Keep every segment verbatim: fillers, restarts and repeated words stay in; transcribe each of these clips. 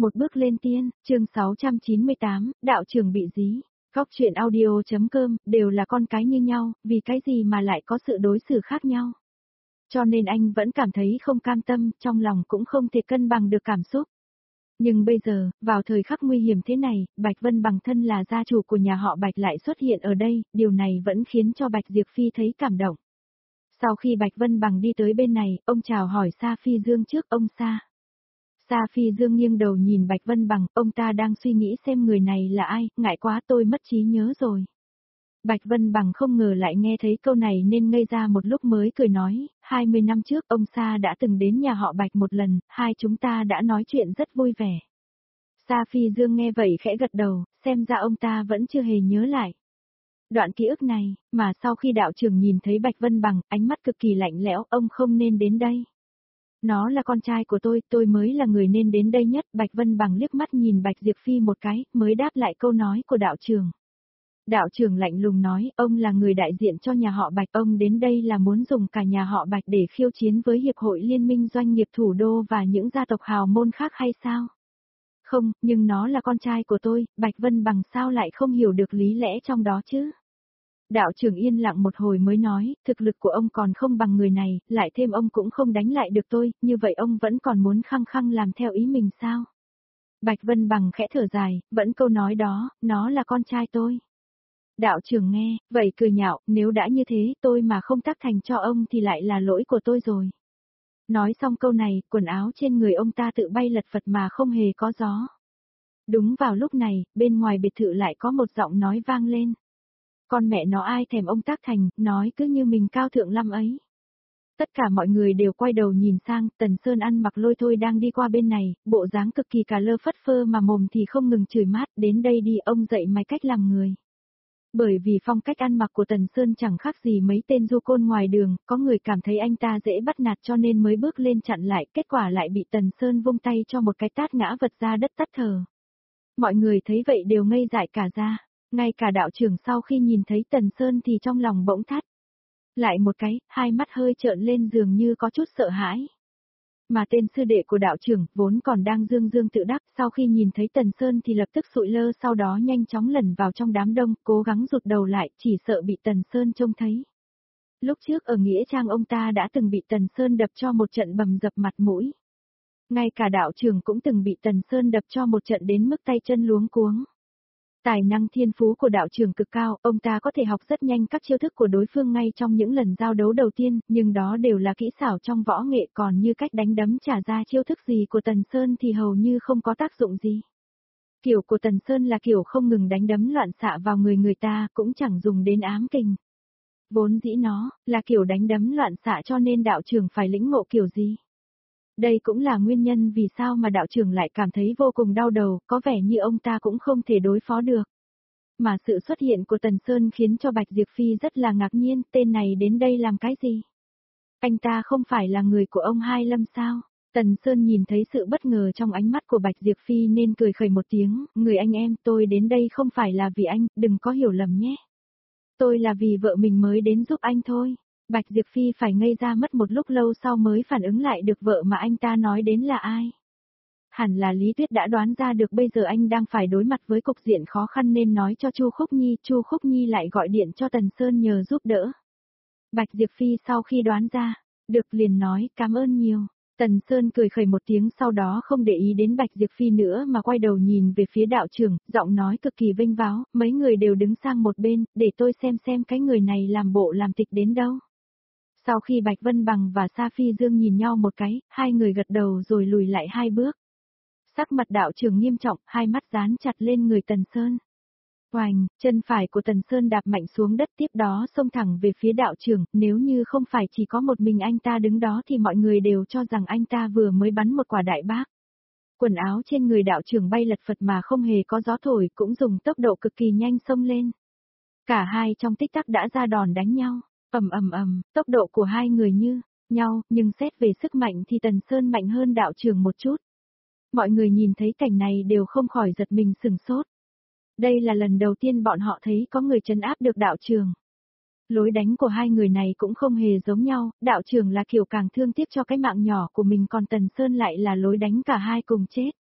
Một bước lên tiên, chương sáu trăm chín mươi tám, đạo trưởng bị dí. Góc truyện audio.com, đều là con cái như nhau, vì cái gì mà lại có sự đối xử khác nhau. Cho nên anh vẫn cảm thấy không cam tâm, trong lòng cũng không thể cân bằng được cảm xúc. Nhưng bây giờ, vào thời khắc nguy hiểm thế này, Bạch Vân Bằng thân là gia chủ của nhà họ Bạch lại xuất hiện ở đây, điều này vẫn khiến cho Bạch Diệp Phi thấy cảm động. Sau khi Bạch Vân Bằng đi tới bên này, ông chào hỏi Sa Phi Dương trước, ông Sa. Sa Phi Dương nghiêng đầu nhìn Bạch Vân Bằng, ông ta đang suy nghĩ xem người này là ai, ngại quá tôi mất trí nhớ rồi. Bạch Vân Bằng không ngờ lại nghe thấy câu này nên ngây ra một lúc mới cười nói, hai mươi năm trước ông Sa đã từng đến nhà họ Bạch một lần, hai chúng ta đã nói chuyện rất vui vẻ. Sa Phi Dương nghe vậy khẽ gật đầu, xem ra ông ta vẫn chưa hề nhớ lại đoạn ký ức này, mà sau khi đạo trưởng nhìn thấy Bạch Vân Bằng, ánh mắt cực kỳ lạnh lẽo, ông không nên đến đây. Nó là con trai của tôi, tôi mới là người nên đến đây nhất. Bạch Vân Bằng liếc mắt nhìn Bạch Diệp Phi một cái, mới đáp lại câu nói của đạo trưởng. Đạo trưởng lạnh lùng nói, ông là người đại diện cho nhà họ Bạch, ông đến đây là muốn dùng cả nhà họ Bạch để khiêu chiến với Hiệp hội Liên minh Doanh nghiệp Thủ đô và những gia tộc hào môn khác hay sao? Không, nhưng nó là con trai của tôi, Bạch Vân Bằng sao lại không hiểu được lý lẽ trong đó chứ? Đạo trưởng yên lặng một hồi mới nói, thực lực của ông còn không bằng người này, lại thêm ông cũng không đánh lại được tôi, như vậy ông vẫn còn muốn khăng khăng làm theo ý mình sao? Bạch Vân Bằng khẽ thở dài, vẫn câu nói đó, nó là con trai tôi. Đạo trưởng nghe, vậy cười nhạo, nếu đã như thế tôi mà không tác thành cho ông thì lại là lỗi của tôi rồi. Nói xong câu này, quần áo trên người ông ta tự bay lật phật mà không hề có gió. Đúng vào lúc này, bên ngoài biệt thự lại có một giọng nói vang lên. Con mẹ nó ai thèm ông tác thành, nói cứ như mình cao thượng lắm ấy. Tất cả mọi người đều quay đầu nhìn sang, Tần Sơn ăn mặc lôi thôi đang đi qua bên này, bộ dáng cực kỳ cà lơ phất phơ mà mồm thì không ngừng chửi mát, đến đây đi ông dạy mày cách làm người. Bởi vì phong cách ăn mặc của Tần Sơn chẳng khác gì mấy tên du côn ngoài đường, có người cảm thấy anh ta dễ bắt nạt cho nên mới bước lên chặn lại, kết quả lại bị Tần Sơn vung tay cho một cái tát ngã vật ra đất tắt thở. Mọi người thấy vậy đều ngây dại cả ra. Ngay cả đạo trưởng sau khi nhìn thấy Tần Sơn thì trong lòng bỗng thắt. Lại một cái, hai mắt hơi trợn lên dường như có chút sợ hãi. Mà tên sư đệ của đạo trưởng, vốn còn đang dương dương tự đắc, sau khi nhìn thấy Tần Sơn thì lập tức sụi lơ sau đó nhanh chóng lẩn vào trong đám đông, cố gắng rụt đầu lại, chỉ sợ bị Tần Sơn trông thấy. Lúc trước ở Nghĩa Trang ông ta đã từng bị Tần Sơn đập cho một trận bầm dập mặt mũi. Ngay cả đạo trưởng cũng từng bị Tần Sơn đập cho một trận đến mức tay chân luống cuống. Tài năng thiên phú của đạo trưởng cực cao, ông ta có thể học rất nhanh các chiêu thức của đối phương ngay trong những lần giao đấu đầu tiên, nhưng đó đều là kỹ xảo trong võ nghệ, còn như cách đánh đấm trả ra chiêu thức gì của Tần Sơn thì hầu như không có tác dụng gì. Kiểu của Tần Sơn là kiểu không ngừng đánh đấm loạn xạ vào người người ta, cũng chẳng dùng đến ám kình. Vốn dĩ nó là kiểu đánh đấm loạn xạ cho nên đạo trưởng phải lĩnh ngộ kiểu gì. Đây cũng là nguyên nhân vì sao mà đạo trưởng lại cảm thấy vô cùng đau đầu, có vẻ như ông ta cũng không thể đối phó được. Mà sự xuất hiện của Tần Sơn khiến cho Bạch Diệp Phi rất là ngạc nhiên, tên này đến đây làm cái gì? Anh ta không phải là người của ông Hai Lâm sao? Tần Sơn nhìn thấy sự bất ngờ trong ánh mắt của Bạch Diệp Phi nên cười khẩy một tiếng, người anh em tôi đến đây không phải là vì anh, đừng có hiểu lầm nhé. Tôi là vì vợ mình mới đến giúp anh thôi. Bạch Diệp Phi phải ngây ra mất một lúc lâu sau mới phản ứng lại được vợ mà anh ta nói đến là ai. Hẳn là Lý Tuyết đã đoán ra được bây giờ anh đang phải đối mặt với cục diện khó khăn nên nói cho Chu Khúc Nhi, Chu Khúc Nhi lại gọi điện cho Tần Sơn nhờ giúp đỡ. Bạch Diệp Phi sau khi đoán ra, được liền nói cảm ơn nhiều. Tần Sơn cười khẩy một tiếng sau đó không để ý đến Bạch Diệp Phi nữa mà quay đầu nhìn về phía đạo trưởng, giọng nói cực kỳ vênh váo, mấy người đều đứng sang một bên, để tôi xem xem cái người này làm bộ làm tịch đến đâu. Sau khi Bạch Vân Bằng và Sa Phi Dương nhìn nhau một cái, hai người gật đầu rồi lùi lại hai bước. Sắc mặt đạo trưởng nghiêm trọng, hai mắt dán chặt lên người Tần Sơn. Oành, chân phải của Tần Sơn đạp mạnh xuống đất tiếp đó xông thẳng về phía đạo trưởng, nếu như không phải chỉ có một mình anh ta đứng đó thì mọi người đều cho rằng anh ta vừa mới bắn một quả đại bác. Quần áo trên người đạo trưởng bay lật phật mà không hề có gió thổi, cũng dùng tốc độ cực kỳ nhanh xông lên. Cả hai trong tích tắc đã ra đòn đánh nhau. Ầm ầm ầm, tốc độ của hai người như nhau, nhưng xét về sức mạnh thì Tần Sơn mạnh hơn đạo trưởng một chút. Mọi người nhìn thấy cảnh này đều không khỏi giật mình sửng sốt. Đây là lần đầu tiên bọn họ thấy có người trấn áp được đạo trưởng. Lối đánh của hai người này cũng không hề giống nhau, đạo trưởng là kiểu càng thương tiếc cho cái mạng nhỏ của mình còn Tần Sơn lại là lối đánh cả hai cùng chết.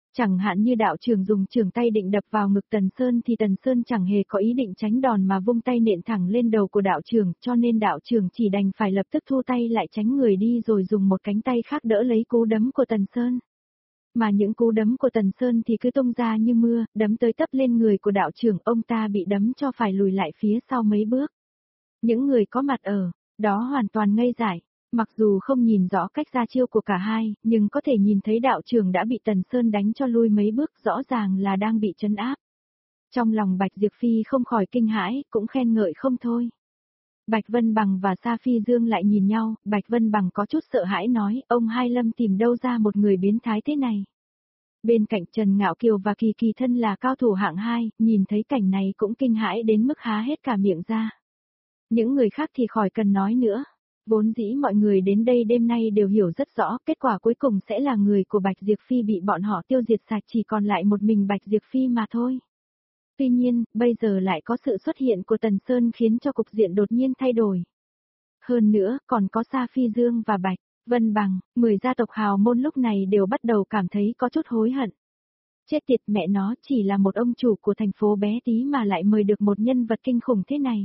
Chẳng hạn như đạo trưởng dùng trường tay định đập vào ngực Tần Sơn thì Tần Sơn chẳng hề có ý định tránh đòn mà vung tay nện thẳng lên đầu của đạo trưởng, cho nên đạo trưởng chỉ đành phải lập tức thu tay lại tránh người đi rồi dùng một cánh tay khác đỡ lấy cú đấm của Tần Sơn. Mà những cú đấm của Tần Sơn thì cứ tung ra như mưa, đấm tới tấp lên người của đạo trưởng, ông ta bị đấm cho phải lùi lại phía sau mấy bước. Những người có mặt ở đó hoàn toàn ngây dại. Mặc dù không nhìn rõ cách ra chiêu của cả hai, nhưng có thể nhìn thấy đạo trưởng đã bị Tần Sơn đánh cho lui mấy bước, rõ ràng là đang bị trấn áp. Trong lòng Bạch Diệp Phi không khỏi kinh hãi, cũng khen ngợi không thôi. Bạch Vân Bằng và Sa Phi Dương lại nhìn nhau, Bạch Vân Bằng có chút sợ hãi nói, ông Hai Lâm tìm đâu ra một người biến thái thế này. Bên cạnh Trần Ngạo Kiều và Kỳ Kỳ thân là cao thủ hạng hai, nhìn thấy cảnh này cũng kinh hãi đến mức há hết cả miệng ra. Những người khác thì khỏi cần nói nữa. Vốn dĩ mọi người đến đây đêm nay đều hiểu rất rõ, kết quả cuối cùng sẽ là người của Bạch Diệp Phi bị bọn họ tiêu diệt sạch, chỉ còn lại một mình Bạch Diệp Phi mà thôi. Tuy nhiên, bây giờ lại có sự xuất hiện của Tần Sơn khiến cho cục diện đột nhiên thay đổi. Hơn nữa, còn có Sa Phi Dương và Bạch Vân Bằng, mười gia tộc hào môn lúc này đều bắt đầu cảm thấy có chút hối hận. Chết tiệt, mẹ nó, chỉ là một ông chủ của thành phố bé tí mà lại mời được một nhân vật kinh khủng thế này.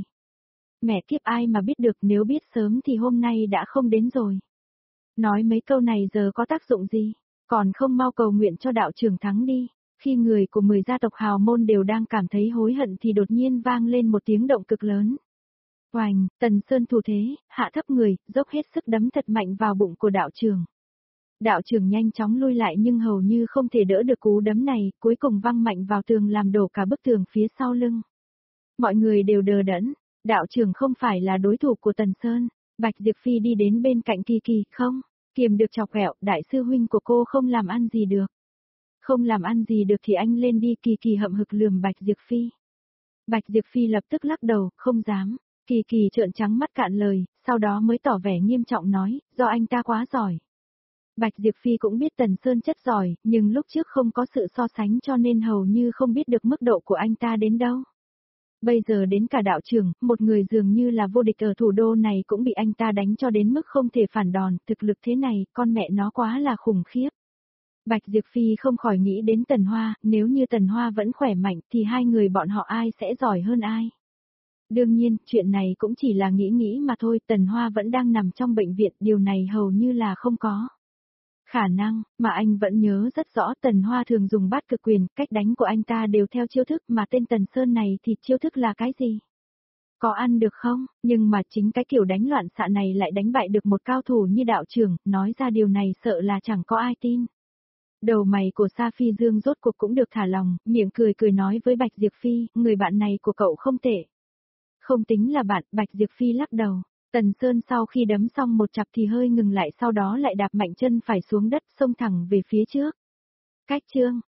Mẹ kiếp, ai mà biết được, nếu biết sớm thì hôm nay đã không đến rồi. Nói mấy câu này giờ có tác dụng gì, còn không mau cầu nguyện cho đạo trưởng thắng đi. Khi người của mười gia tộc hào môn đều đang cảm thấy hối hận thì đột nhiên vang lên một tiếng động cực lớn. Oành, Tần Sơn thủ thế, hạ thấp người, dốc hết sức đấm thật mạnh vào bụng của đạo trưởng. Đạo trưởng nhanh chóng lui lại nhưng hầu như không thể đỡ được cú đấm này, cuối cùng văng mạnh vào tường làm đổ cả bức tường phía sau lưng. Mọi người đều đờ đẫn. Đạo trưởng không phải là đối thủ của Tần Sơn. Bạch Diệp Phi đi đến bên cạnh Kỳ Kỳ, không, kiềm được chọc ghẹo, đại sư huynh của cô không làm ăn gì được. Không làm ăn gì được thì anh lên đi. Kỳ Kỳ hậm hực lườm Bạch Diệp Phi. Bạch Diệp Phi lập tức lắc đầu, không dám. Kỳ Kỳ trợn trắng mắt cạn lời, sau đó mới tỏ vẻ nghiêm trọng nói, do anh ta quá giỏi. Bạch Diệp Phi cũng biết Tần Sơn chất giỏi, nhưng lúc trước không có sự so sánh cho nên hầu như không biết được mức độ của anh ta đến đâu. Bây giờ đến cả đạo trưởng, một người dường như là vô địch ở thủ đô này cũng bị anh ta đánh cho đến mức không thể phản đòn, thực lực thế này, con mẹ nó quá là khủng khiếp. Bạch Diệp Phi không khỏi nghĩ đến Tần Hoa, nếu như Tần Hoa vẫn khỏe mạnh thì hai người bọn họ ai sẽ giỏi hơn ai. Đương nhiên, chuyện này cũng chỉ là nghĩ nghĩ mà thôi, Tần Hoa vẫn đang nằm trong bệnh viện, điều này hầu như là không có khả năng, mà anh vẫn nhớ rất rõ Tần Hoa thường dùng bát cực quyền, cách đánh của anh ta đều theo chiêu thức, mà tên Tần Sơn này thì chiêu thức là cái gì? Có ăn được không? Nhưng mà chính cái kiểu đánh loạn xạ này lại đánh bại được một cao thủ như đạo trưởng, nói ra điều này sợ là chẳng có ai tin. Đầu mày của Sa Phi Dương rốt cuộc cũng được thả lòng, miệng cười cười nói với Bạch Diệp Phi, người bạn này của cậu không tệ. Không tính là bạn, Bạch Diệp Phi lắc đầu. Tần Sơn sau khi đấm xong một chặp thì hơi ngừng lại, sau đó lại đạp mạnh chân phải xuống đất, xông thẳng về phía trước. Cách chương,